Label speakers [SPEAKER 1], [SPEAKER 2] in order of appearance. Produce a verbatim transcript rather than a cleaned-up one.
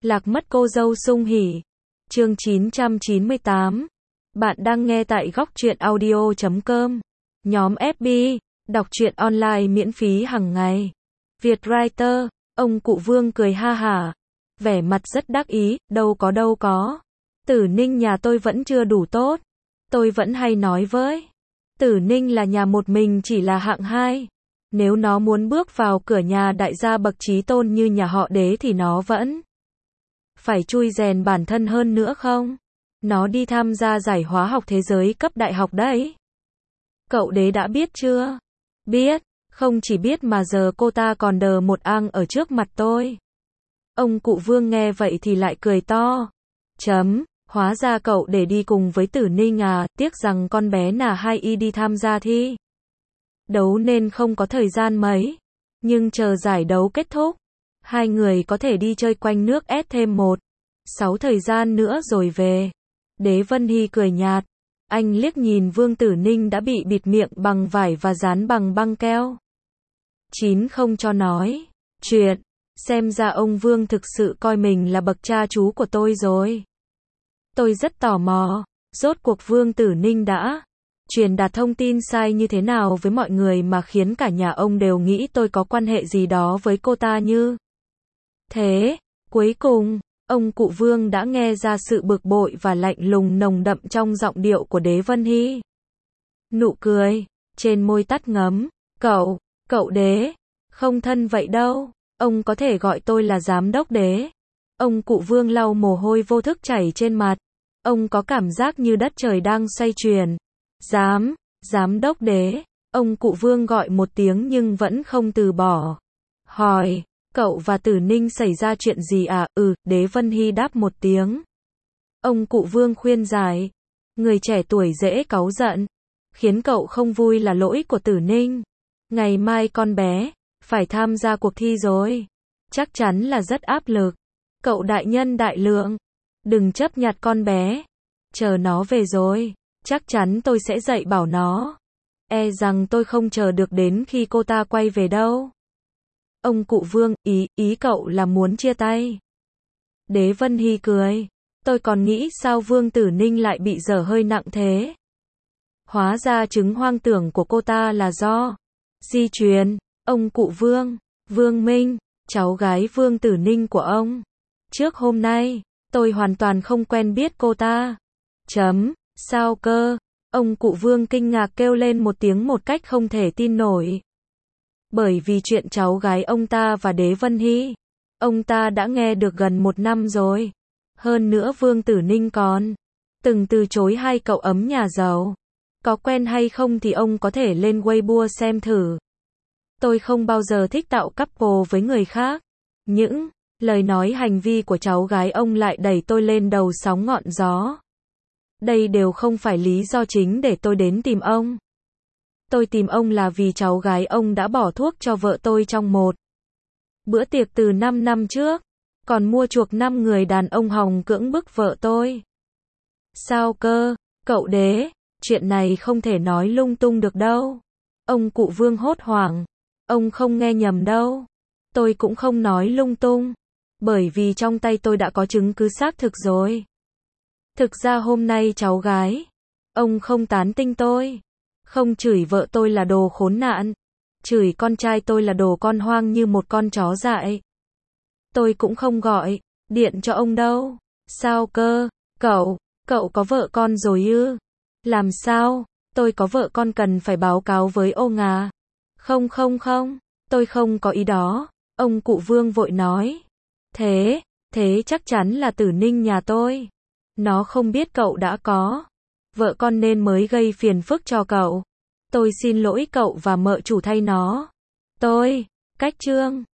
[SPEAKER 1] Lạc mất cô dâu sung hỉ. Chương chín trăm chín mươi tám. Bạn đang nghe tại góc truyện audio chấm com. Nhóm ép bê, đọc truyện online miễn phí hàng ngày. Việt Writer, ông cụ Vương cười ha hả, vẻ mặt rất đắc ý, đâu có đâu có. Tử Ninh nhà tôi vẫn chưa đủ tốt. Tôi vẫn hay nói với Tử Ninh là nhà một mình chỉ là hạng hai. Nếu nó muốn bước vào cửa nhà đại gia bậc chí tôn như nhà họ Đế thì nó vẫn phải chui rèn bản thân hơn nữa không? Nó đi tham gia giải hóa học thế giới cấp đại học đấy. Cậu Đế đã biết chưa? Biết, không chỉ biết mà giờ cô ta còn đờ một ang ở trước mặt tôi. Ông cụ Vương nghe vậy thì lại cười to. Chấm, hóa ra cậu để đi cùng với Tử Ninh à, tiếc rằng con bé nà hai y đi tham gia thi đấu nên không có thời gian mấy. Nhưng chờ giải đấu kết thúc, hai người có thể đi chơi quanh nước S thêm một, sáu thời gian nữa rồi về. Đế Vân Hy cười nhạt. Anh liếc nhìn Vương Tử Ninh đã bị bịt miệng bằng vải và dán bằng băng keo. Chín không cho nói chuyện. Xem ra ông Vương thực sự coi mình là bậc cha chú của tôi rồi. Tôi rất tò mò, rốt cuộc Vương Tử Ninh đã truyền đạt thông tin sai như thế nào với mọi người mà khiến cả nhà ông đều nghĩ tôi có quan hệ gì đó với cô ta như thế. Cuối cùng, ông cụ Vương đã nghe ra sự bực bội và lạnh lùng nồng đậm trong giọng điệu của Đế Vân Hy. Nụ cười trên môi tắt ngấm. Cậu, cậu Đế, không thân vậy đâu. Ông có thể gọi tôi là giám đốc Đế. Ông cụ Vương lau mồ hôi vô thức chảy trên mặt. Ông có cảm giác như đất trời đang xoay chuyển. Giám, giám đốc Đế. Ông cụ Vương gọi một tiếng nhưng vẫn không từ bỏ. Hỏi, cậu và Tử Ninh xảy ra chuyện gì à? Ừ, Đế Vân Hy đáp một tiếng. Ông cụ Vương khuyên giải. Người trẻ tuổi dễ cáu giận. Khiến cậu không vui là lỗi của Tử Ninh. Ngày mai con bé phải tham gia cuộc thi rồi. Chắc chắn là rất áp lực. Cậu đại nhân đại lượng. Đừng chấp nhặt con bé. Chờ nó về rồi. Chắc chắn tôi sẽ dạy bảo nó. E rằng tôi không chờ được đến khi cô ta quay về đâu. Ông cụ Vương, ý, ý cậu là muốn chia tay. Đế Vân Hy cười. Tôi còn nghĩ sao Vương Tử Ninh lại bị dở hơi nặng thế. Hóa ra chứng hoang tưởng của cô ta là do di truyền. Ông cụ Vương, Vương Minh, cháu gái Vương Tử Ninh của ông. Trước hôm nay, tôi hoàn toàn không quen biết cô ta. Chấm, sao cơ? Ông cụ Vương kinh ngạc kêu lên một tiếng một cách không thể tin nổi. Bởi vì chuyện cháu gái ông ta và Đế Vân Hy, ông ta đã nghe được gần một năm rồi. Hơn nữa Vương Tử Ninh còn từng từ chối hai cậu ấm nhà giàu. Có quen hay không thì ông có thể lên Weibo xem thử. Tôi không bao giờ thích tạo couple với người khác. Những lời nói hành vi của cháu gái ông lại đẩy tôi lên đầu sóng ngọn gió. Đây đều không phải lý do chính để tôi đến tìm ông. Tôi tìm ông là vì cháu gái ông đã bỏ thuốc cho vợ tôi trong một bữa tiệc từ năm năm trước. Còn mua chuộc năm người đàn ông hòng cưỡng bức vợ tôi. Sao cơ, cậu Đế? Chuyện này không thể nói lung tung được đâu. Ông cụ Vương hốt hoảng. Ông không nghe nhầm đâu. Tôi cũng không nói lung tung. Bởi vì trong tay tôi đã có chứng cứ xác thực rồi. Thực ra hôm nay cháu gái ông không tán tinh tôi. Không chửi vợ tôi là đồ khốn nạn. Chửi con trai tôi là đồ con hoang như một con chó dại. Tôi cũng không gọi điện cho ông đâu. Sao cơ? Cậu, cậu có vợ con rồi ư? Làm sao? Tôi có vợ con cần phải báo cáo với ông à? Không không không, tôi không có ý đó. Ông cụ Vương vội nói. Thế, thế chắc chắn là Tử Ninh nhà tôi. Nó không biết cậu đã có vợ con nên mới gây phiền phức cho cậu. Tôi xin lỗi cậu và mợ chủ thay nó. Tôi, cách chương.